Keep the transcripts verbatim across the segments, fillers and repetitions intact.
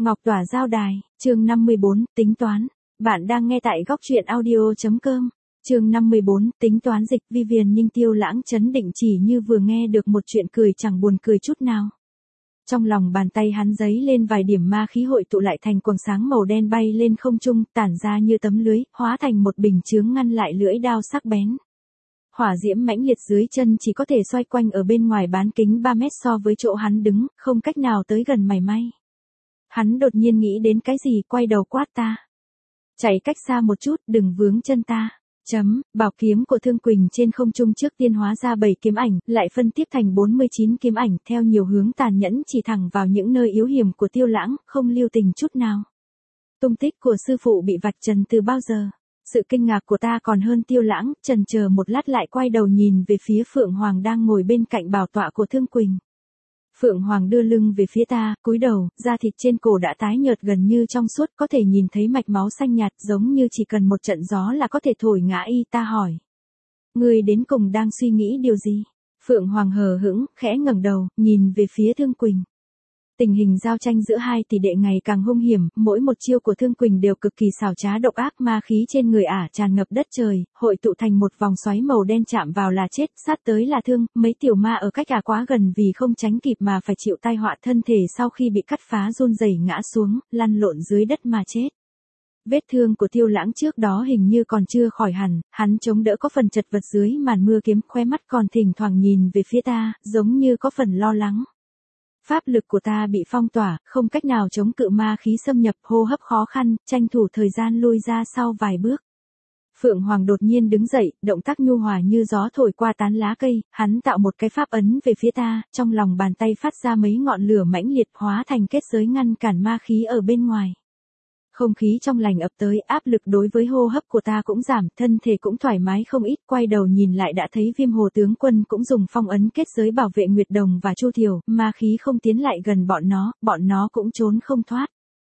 Ngọc Tỏa giao đài, chương năm mươi bốn, tính toán. Bạn đang nghe tại góc truyện audio chấm com. Chương năm mươi bốn, tính toán dịch. Vivian Ninh Tiêu Lãng chấn định chỉ như vừa nghe được một chuyện cười chẳng buồn cười chút nào. Trong lòng bàn tay hắn giấy lên vài điểm ma khí hội tụ lại thành quầng sáng màu đen bay lên không trung, tản ra như tấm lưới, hóa thành một bình chướng ngăn lại lưỡi đao sắc bén. Hỏa diễm mãnh liệt dưới chân chỉ có thể xoay quanh ở bên ngoài bán kính ba mét so với chỗ hắn đứng, không cách nào tới gần mảy may. Hắn đột nhiên nghĩ đến cái gì, quay đầu quát ta. Chạy cách xa một chút, đừng vướng chân ta. Chấm, bảo kiếm của Thương Quỳnh trên không trung trước tiên hóa ra bảy kiếm ảnh, lại phân tiếp thành bốn mươi chín kiếm ảnh theo nhiều hướng tàn nhẫn chỉ thẳng vào những nơi yếu hiểm của Tiêu Lãng, không lưu tình chút nào. Tung tích của sư phụ bị vạch trần từ bao giờ? Sự kinh ngạc của ta còn hơn Tiêu Lãng, chần chờ một lát lại quay đầu nhìn về phía Phượng Hoàng đang ngồi bên cạnh bảo tọa của Thương Quỳnh. Phượng Hoàng đưa lưng về phía ta, cúi đầu, da thịt trên cổ đã tái nhợt gần như trong suốt, có thể nhìn thấy mạch máu xanh nhạt giống như chỉ cần một trận gió là có thể thổi ngã y. Ta hỏi. Ngươi đến cùng đang suy nghĩ điều gì? Phượng Hoàng hờ hững, khẽ ngẩng đầu, nhìn về phía Thương Quỳnh. Tình hình giao tranh giữa hai tỷ đệ ngày càng hung hiểm, mỗi một chiêu của Thương Quỳnh đều cực kỳ xảo trá độc ác, ma khí trên người ả tràn ngập đất trời, hội tụ thành một vòng xoáy màu đen, chạm vào là chết, sát tới là thương, mấy tiểu ma ở cách ả quá gần vì không tránh kịp mà phải chịu tai họa, thân thể sau khi bị cắt phá run rẩy ngã xuống, lăn lộn dưới đất mà chết. Vết thương của Tiêu Lãng trước đó hình như còn chưa khỏi hẳn, hắn chống đỡ có phần chật vật dưới màn mưa kiếm, khóe mắt còn thỉnh thoảng nhìn về phía ta, giống như có phần lo lắng. Pháp lực của ta bị phong tỏa, không cách nào chống cự ma khí xâm nhập, hô hấp khó khăn, tranh thủ thời gian lui ra sau vài bước. Phượng Hoàng đột nhiên đứng dậy, động tác nhu hòa như gió thổi qua tán lá cây, hắn tạo một cái pháp ấn về phía ta, trong lòng bàn tay phát ra mấy ngọn lửa mãnh liệt hóa thành kết giới ngăn cản ma khí ở bên ngoài. Không khí trong lành ập tới, áp lực đối với hô hấp của ta cũng giảm, thân thể cũng thoải mái không ít, quay đầu nhìn lại đã thấy Viêm Hồ tướng quân cũng dùng phong ấn kết giới bảo vệ Nguyệt Đồng và Chu Thiểu, ma khí không tiến lại gần bọn nó, bọn nó cũng trốn không thoát.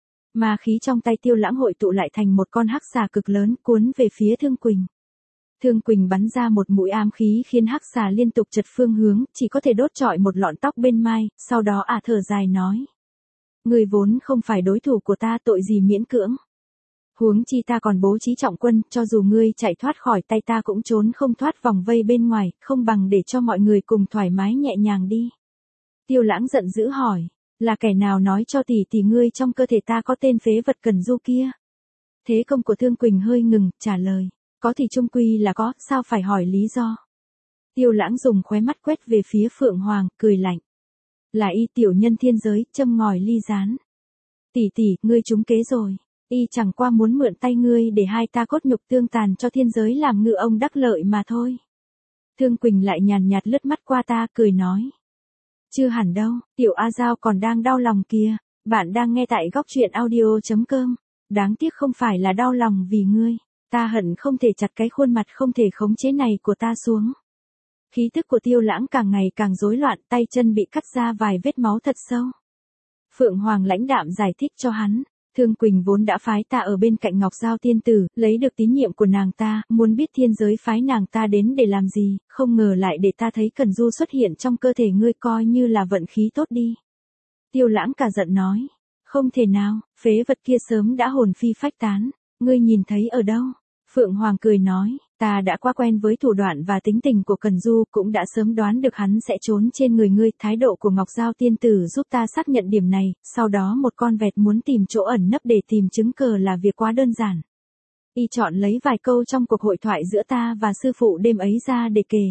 Ma khí trong tay Tiêu Lãng hội tụ lại thành một con hắc xà cực lớn, cuốn về phía Thương Quỳnh. Thương Quỳnh bắn ra một mũi ám khí khiến hắc xà liên tục chật phương hướng, chỉ có thể đốt trọi một lọn tóc bên mai, sau đó ả thở dài nói. Người vốn không phải đối thủ của ta, tội gì miễn cưỡng. Huống chi ta còn bố trí trọng quân, cho dù ngươi chạy thoát khỏi tay ta cũng trốn không thoát vòng vây bên ngoài, không bằng để cho mọi người cùng thoải mái nhẹ nhàng đi. Tiêu Lãng giận dữ hỏi, là kẻ nào nói cho tỷ tỷ ngươi trong cơ thể ta có tên phế vật Cần Du kia? Thế công của Thương Quỳnh hơi ngừng, trả lời, có thì chung quy là có, sao phải hỏi lý do? Tiêu Lãng dùng khóe mắt quét về phía Phượng Hoàng, cười lạnh. Là y tiểu nhân thiên giới, châm ngòi ly gián. Tỷ tỷ, ngươi trúng kế rồi. Y chẳng qua muốn mượn tay ngươi để hai ta cốt nhục tương tàn cho thiên giới làm ngựa ông đắc lợi mà thôi. Thương Quỳnh lại nhàn nhạt lướt mắt qua ta, cười nói. Chưa hẳn đâu, tiểu A Giao còn đang đau lòng kìa. Bạn đang nghe tại góc truyện audio chấm com. Đáng tiếc không phải là đau lòng vì ngươi. Ta hận không thể chặt cái khuôn mặt không thể khống chế này của ta xuống. Khí tức của Tiêu Lãng càng ngày càng rối loạn, tay chân bị cắt ra vài vết máu thật sâu. Phượng Hoàng lãnh đạm giải thích cho hắn, Thương Quỳnh vốn đã phái ta ở bên cạnh Ngọc Giao tiên tử, lấy được tín nhiệm của nàng ta, muốn biết thiên giới phái nàng ta đến để làm gì, không ngờ lại để ta thấy Cần Du xuất hiện trong cơ thể ngươi, coi như là vận khí tốt đi. Tiêu Lãng cả giận nói, không thể nào, phế vật kia sớm đã hồn phi phách tán, ngươi nhìn thấy ở đâu? Phượng Hoàng cười nói, ta đã quá quen với thủ đoạn và tính tình của Cần Du, cũng đã sớm đoán được hắn sẽ trốn trên người ngươi. Thái độ của Ngọc Giao tiên tử giúp ta xác nhận điểm này, sau đó một con vẹt muốn tìm chỗ ẩn nấp để tìm chứng cờ là việc quá đơn giản. Y chọn lấy vài câu trong cuộc hội thoại giữa ta và sư phụ đêm ấy ra để kể.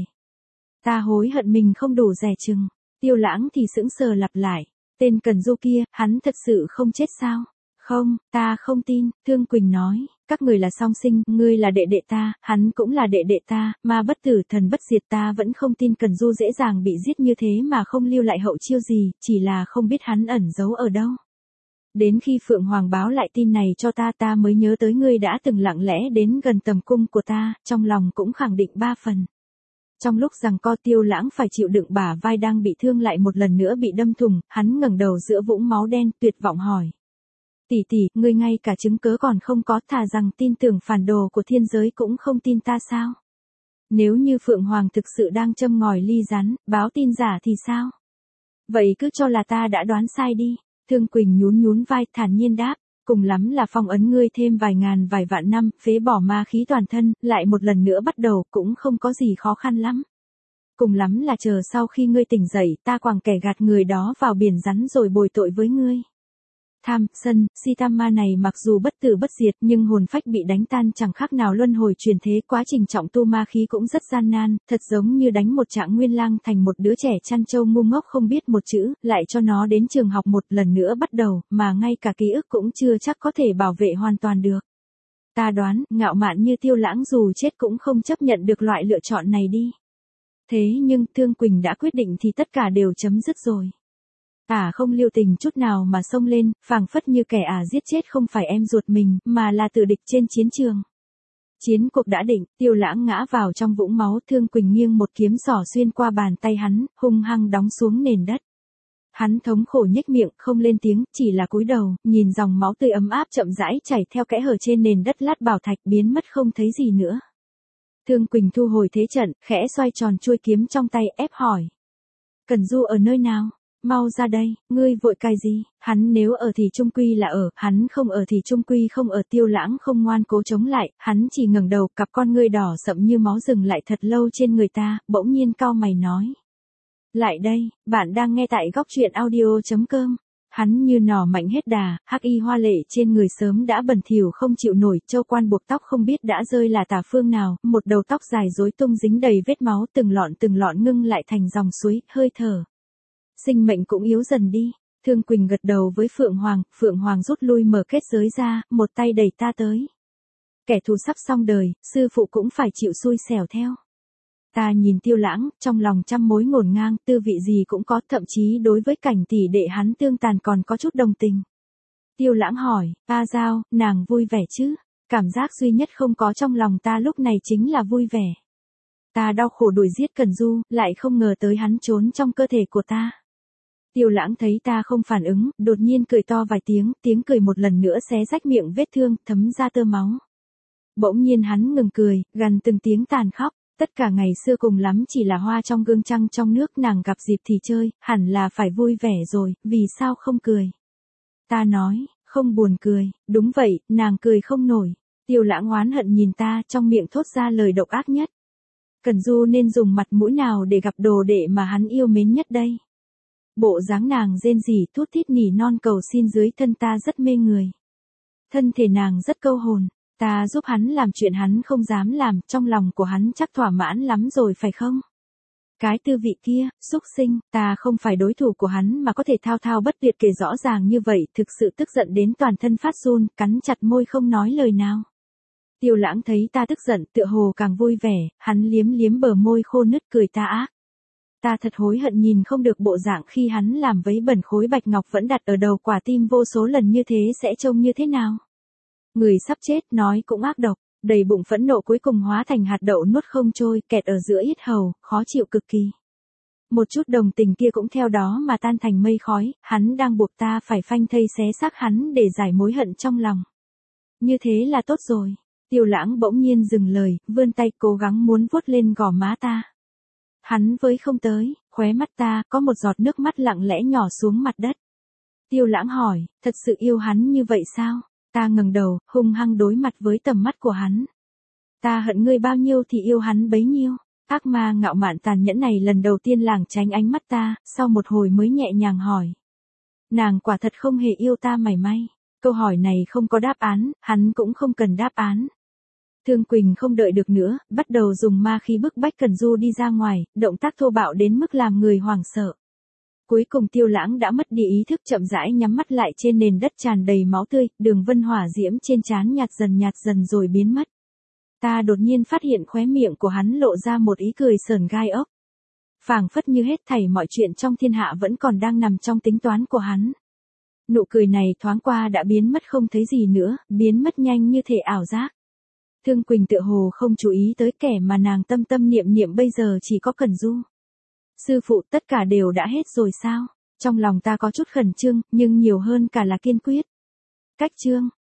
Ta hối hận mình không đủ dè chừng. Tiêu Lãng thì sững sờ lặp lại, tên Cần Du kia, hắn thật sự không chết sao? Không, ta không tin, Thương Quỳnh nói, các người là song sinh, ngươi là đệ đệ ta, hắn cũng là đệ đệ ta, ma bất tử thần bất diệt, ta vẫn không tin Cần Du dễ dàng bị giết như thế mà không lưu lại hậu chiêu gì, chỉ là không biết hắn ẩn giấu ở đâu. Đến khi Phượng Hoàng báo lại tin này cho ta, ta mới nhớ tới ngươi đã từng lặng lẽ đến gần tầm cung của ta, trong lòng cũng khẳng định ba phần. Trong lúc giằng co, Tiêu Lãng phải chịu đựng bả vai đang bị thương lại một lần nữa bị đâm thủng, hắn ngẩng đầu giữa vũng máu đen, tuyệt vọng hỏi. Tỷ tỷ, ngươi ngay cả chứng cớ còn không có, thà rằng tin tưởng phản đồ của thiên giới cũng không tin ta sao? Nếu như Phượng Hoàng thực sự đang châm ngòi ly rắn, báo tin giả thì sao? Vậy cứ cho là ta đã đoán sai đi. Thương Quỳnh nhún nhún vai thản nhiên đáp, cùng lắm là phong ấn ngươi thêm vài ngàn vài vạn năm, phế bỏ ma khí toàn thân, lại một lần nữa bắt đầu cũng không có gì khó khăn lắm. Cùng lắm là chờ sau khi ngươi tỉnh dậy, ta quẳng kẻ gạt người đó vào biển rắn rồi bồi tội với ngươi. Tham, sân, si tam ma này mặc dù bất tử bất diệt nhưng hồn phách bị đánh tan chẳng khác nào luân hồi truyền thế, quá trình trọng tu ma khí cũng rất gian nan, thật giống như đánh một trạng nguyên lang thành một đứa trẻ chăn trâu ngu ngốc không biết một chữ, lại cho nó đến trường học một lần nữa bắt đầu, mà ngay cả ký ức cũng chưa chắc có thể bảo vệ hoàn toàn được. Ta đoán, ngạo mạn như Tiêu Lãng dù chết cũng không chấp nhận được loại lựa chọn này đi. Thế nhưng Thương Quỳnh đã quyết định thì tất cả đều chấm dứt rồi. Ả không lưu tình chút nào mà xông lên, phảng phất như kẻ ả giết chết không phải em ruột mình, mà là tử địch trên chiến trường. Chiến cuộc đã định, Tiêu Lãng ngã vào trong vũng máu, Thương Quỳnh nghiêng một kiếm xỏ xuyên qua bàn tay hắn, hung hăng đóng xuống nền đất. Hắn thống khổ nhếch miệng, không lên tiếng, chỉ là cúi đầu, nhìn dòng máu tươi ấm áp chậm rãi chảy theo kẽ hở trên nền đất lát bảo thạch biến mất không thấy gì nữa. Thương Quỳnh thu hồi thế trận, khẽ xoay tròn chuôi kiếm trong tay, ép hỏi. Cẩn Du ở nơi nào? Mau ra đây, ngươi vội cài gì? Hắn nếu ở thì chung quy là ở, hắn không ở thì chung quy không ở. Tiêu Lãng không ngoan cố chống lại, hắn chỉ ngẩng đầu, cặp con ngươi đỏ sậm như máu dừng lại thật lâu trên người ta, bỗng nhiên cau mày nói. Lại đây, bạn đang nghe tại góc truyện audio chấm com. Hắn như nỏ mạnh hết đà, hắc y hoa lệ trên người sớm đã bẩn thỉu không chịu nổi, châu quan buộc tóc không biết đã rơi là tả phương nào, một đầu tóc dài rối tung dính đầy vết máu, từng lọn từng lọn ngưng lại thành dòng suối, hơi thở. Sinh mệnh cũng yếu dần đi. Thương Quỳnh gật đầu với Phượng Hoàng, Phượng Hoàng rút lui mở kết giới ra, một tay đẩy ta tới. Kẻ thù sắp xong đời, sư phụ cũng phải chịu xui xẻo theo. Ta nhìn Tiêu Lãng, trong lòng trăm mối ngổn ngang, tư vị gì cũng có, thậm chí đối với cảnh tỷ đệ hắn tương tàn còn có chút đồng tình. Tiêu Lãng hỏi, A Giao, nàng vui vẻ chứ? Cảm giác duy nhất không có trong lòng ta lúc này chính là vui vẻ. Ta đau khổ đuổi giết Cẩn Du, lại không ngờ tới hắn trốn trong cơ thể của ta. Tiêu Lãng thấy ta không phản ứng, đột nhiên cười to vài tiếng, tiếng cười một lần nữa xé rách miệng vết thương, thấm ra tơ máu. Bỗng nhiên hắn ngừng cười, gằn từng tiếng tàn khóc. Tất cả ngày xưa cùng lắm chỉ là hoa trong gương trăng trong nước, nàng gặp dịp thì chơi, hẳn là phải vui vẻ rồi, vì sao không cười? Ta nói, không buồn cười, đúng vậy, nàng cười không nổi. Tiêu Lãng oán hận nhìn ta, trong miệng thốt ra lời độc ác nhất. Cẩn Du nên dùng mặt mũi nào để gặp đồ đệ mà hắn yêu mến nhất đây? Bộ dáng nàng rên rỉ thút thít nỉ non cầu xin dưới thân ta rất mê người. Thân thể nàng rất câu hồn. Ta giúp hắn làm chuyện hắn không dám làm, trong lòng của hắn chắc thỏa mãn lắm rồi phải không? Cái tư vị kia, xúc sinh, ta không phải đối thủ của hắn mà có thể thao thao bất tuyệt kể rõ ràng như vậy, thực sự tức giận đến toàn thân phát run, cắn chặt môi không nói lời nào. Tiêu Lãng thấy ta tức giận, tựa hồ càng vui vẻ, hắn liếm liếm bờ môi khô nứt cười ta ác. Ta thật hối hận nhìn không được bộ dạng khi hắn làm vấy bẩn khối bạch ngọc vẫn đặt ở đầu quả tim vô số lần như thế sẽ trông như thế nào. Người sắp chết nói cũng ác độc, đầy bụng phẫn nộ cuối cùng hóa thành hạt đậu nuốt không trôi, kẹt ở giữa yết hầu, khó chịu cực kỳ. Một chút đồng tình kia cũng theo đó mà tan thành mây khói, hắn đang buộc ta phải phanh thây xé xác hắn để giải mối hận trong lòng. Như thế là tốt rồi. Tiêu Lãng bỗng nhiên dừng lời, vươn tay cố gắng muốn vuốt lên gò má ta. Hắn với không tới, khóe mắt ta có một giọt nước mắt lặng lẽ nhỏ xuống mặt đất. Tiêu Lãng hỏi, thật sự yêu hắn như vậy sao? Ta ngẩng đầu, hung hăng đối mặt với tầm mắt của hắn. Ta hận ngươi bao nhiêu thì yêu hắn bấy nhiêu. Ác ma ngạo mạn tàn nhẫn này lần đầu tiên lảng tránh ánh mắt ta, sau một hồi mới nhẹ nhàng hỏi. Nàng quả thật không hề yêu ta mảy may. Câu hỏi này không có đáp án, hắn cũng không cần đáp án. Thương Quỳnh không đợi được nữa, bắt đầu dùng ma khí bức bách Cẩn Du đi ra ngoài, động tác thô bạo đến mức làm người hoảng sợ. Cuối cùng Tiêu Lãng đã mất đi ý thức chậm rãi nhắm mắt lại trên nền đất tràn đầy máu tươi, đường vân hỏa diễm trên trán nhạt dần nhạt dần rồi biến mất. Ta đột nhiên phát hiện khóe miệng của hắn lộ ra một ý cười sờn gai ốc. Phảng phất như hết thảy mọi chuyện trong thiên hạ vẫn còn đang nằm trong tính toán của hắn. Nụ cười này thoáng qua đã biến mất không thấy gì nữa, biến mất nhanh như thể ảo giác. Thương Quỳnh tựa hồ không chú ý tới kẻ mà nàng tâm tâm niệm niệm bây giờ chỉ có Cẩn Du. Sư phụ, tất cả đều đã hết rồi sao? Trong lòng ta có chút khẩn trương, nhưng nhiều hơn cả là kiên quyết. Cách trương,